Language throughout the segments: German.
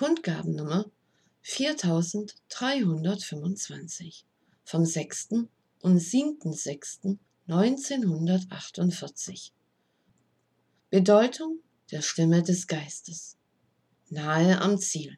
Kundgabennummer 4325 vom 6. und 7.6.1948. Bedeutung der Stimme des Geistes. Nahe am Ziel.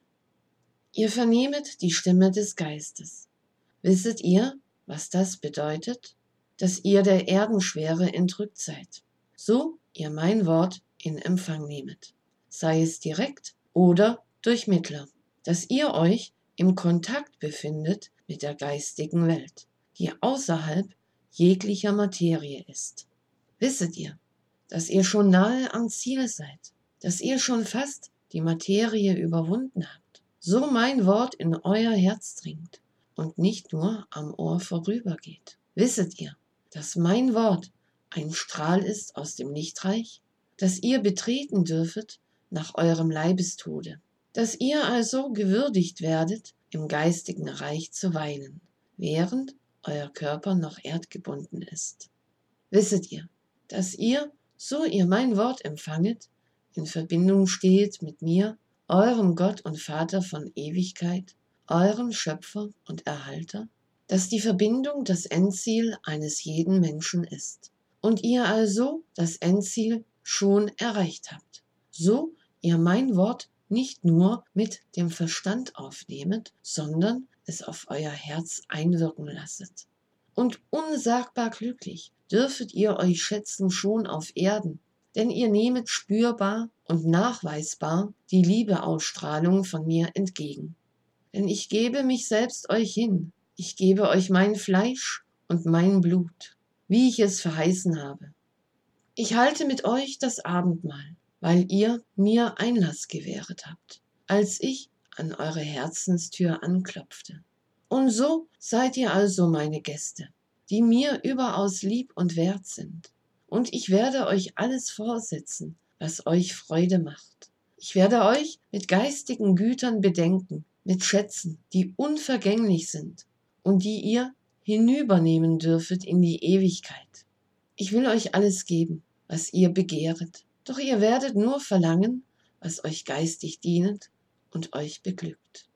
Ihr vernehmet die Stimme des Geistes. Wisset ihr, was das bedeutet? Dass ihr der Erdenschwere entrückt seid, so ihr mein Wort in Empfang nehmet, sei es direkt oder durch Mittler, dass ihr euch im Kontakt befindet mit der geistigen Welt, die außerhalb jeglicher Materie ist. Wisset ihr, dass ihr schon nahe am Ziel seid, dass ihr schon fast die Materie überwunden habt, so mein Wort in euer Herz dringt und nicht nur am Ohr vorübergeht. Wisset ihr, dass mein Wort ein Strahl ist aus dem Lichtreich, das ihr betreten dürfet nach eurem Leibestode, dass ihr also gewürdigt werdet, im geistigen Reich zu weilen, während euer Körper noch erdgebunden ist. Wisset ihr, dass ihr, so ihr mein Wort empfanget, in Verbindung steht mit mir, eurem Gott und Vater von Ewigkeit, eurem Schöpfer und Erhalter, dass die Verbindung das Endziel eines jeden Menschen ist und ihr also das Endziel schon erreicht habt, so ihr mein Wort nicht nur mit dem Verstand aufnehmet, sondern es auf euer Herz einwirken lasset. Und unsagbar glücklich dürfet ihr euch schätzen schon auf Erden, denn ihr nehmet spürbar und nachweisbar die Liebeausstrahlung von mir entgegen. Denn ich gebe mich selbst euch hin, ich gebe euch mein Fleisch und mein Blut, wie ich es verheißen habe. Ich halte mit euch das Abendmahl, weil ihr mir Einlass gewähret habt, als ich an eure Herzenstür anklopfte. Und so seid ihr also meine Gäste, die mir überaus lieb und wert sind. Und ich werde euch alles vorsetzen, was euch Freude macht. Ich werde euch mit geistigen Gütern bedenken, mit Schätzen, die unvergänglich sind und die ihr hinübernehmen dürfet in die Ewigkeit. Ich will euch alles geben, was ihr begehret, doch ihr werdet nur verlangen, was euch geistig dienet und euch beglückt.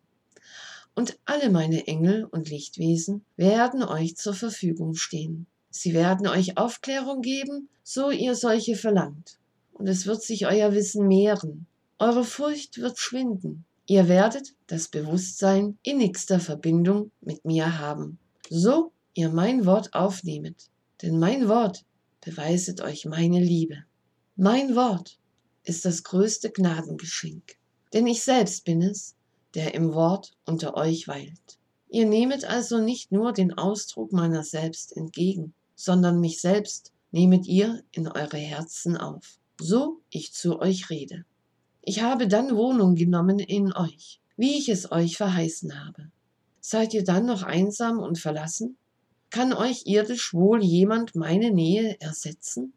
Und alle meine Engel und Lichtwesen werden euch zur Verfügung stehen. Sie werden euch Aufklärung geben, so ihr solche verlangt. Und es wird sich euer Wissen mehren. Eure Furcht wird schwinden. Ihr werdet das Bewusstsein innigster Verbindung mit mir haben, so ihr mein Wort aufnehmet. Denn mein Wort beweiset euch meine Liebe. Mein Wort ist das größte Gnadengeschenk. Denn ich selbst bin es, der im Wort unter euch weilt. Ihr nehmet also nicht nur den Ausdruck meiner selbst entgegen, sondern mich selbst nehmet ihr in eure Herzen auf, so ich zu euch rede. Ich habe dann Wohnung genommen in euch, wie ich es euch verheißen habe. Seid ihr dann noch einsam und verlassen? Kann euch irdisch wohl jemand meine Nähe ersetzen?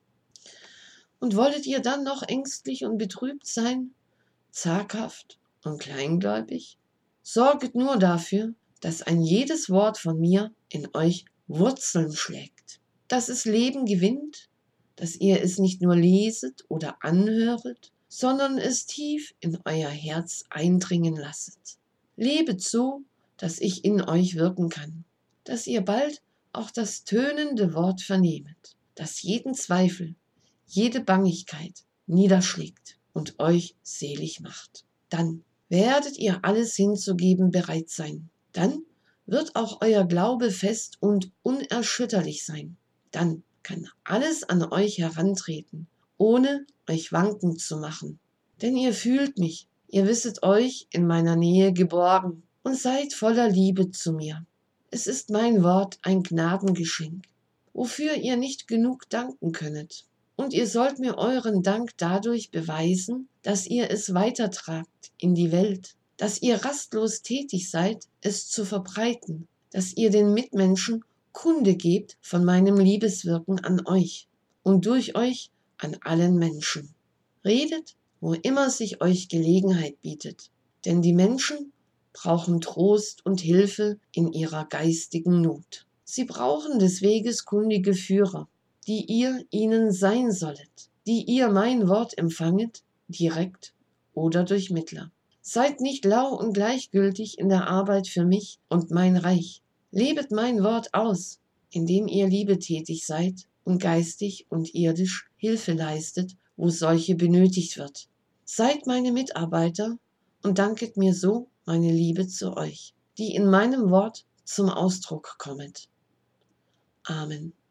Und wollet ihr dann noch ängstlich und betrübt sein, zaghaft und kleingläubig? Sorget nur dafür, dass ein jedes Wort von mir in euch Wurzeln schlägt, dass es Leben gewinnt, dass ihr es nicht nur leset oder anhöret, sondern es tief in euer Herz eindringen lasset. Lebet so, dass ich in euch wirken kann, dass ihr bald auch das tönende Wort vernehmet, das jeden Zweifel, jede Bangigkeit niederschlägt und euch selig macht. Dann werdet ihr alles hinzugeben bereit sein. Dann wird auch euer Glaube fest und unerschütterlich sein. Dann kann alles an euch herantreten, ohne euch wankend zu machen. Denn ihr fühlt mich, ihr wisset euch in meiner Nähe geborgen und seid voller Liebe zu mir. Es ist mein Wort ein Gnadengeschenk, wofür ihr nicht genug danken könnet. Und ihr sollt mir euren Dank dadurch beweisen, dass ihr es weitertragt in die Welt, dass ihr rastlos tätig seid, es zu verbreiten, dass ihr den Mitmenschen Kunde gebt von meinem Liebeswirken an euch und durch euch an allen Menschen. Redet, wo immer sich euch Gelegenheit bietet, denn die Menschen brauchen Trost und Hilfe in ihrer geistigen Not. Sie brauchen des Weges kundige Führer, die ihr ihnen sein sollet, die ihr mein Wort empfanget, direkt oder durch Mittler. Seid nicht lau und gleichgültig in der Arbeit für mich und mein Reich. Lebet mein Wort aus, indem ihr liebetätig seid und geistig und irdisch Hilfe leistet, wo solche benötigt wird. Seid meine Mitarbeiter und danket mir so meine Liebe zu euch, die in meinem Wort zum Ausdruck kommet. Amen.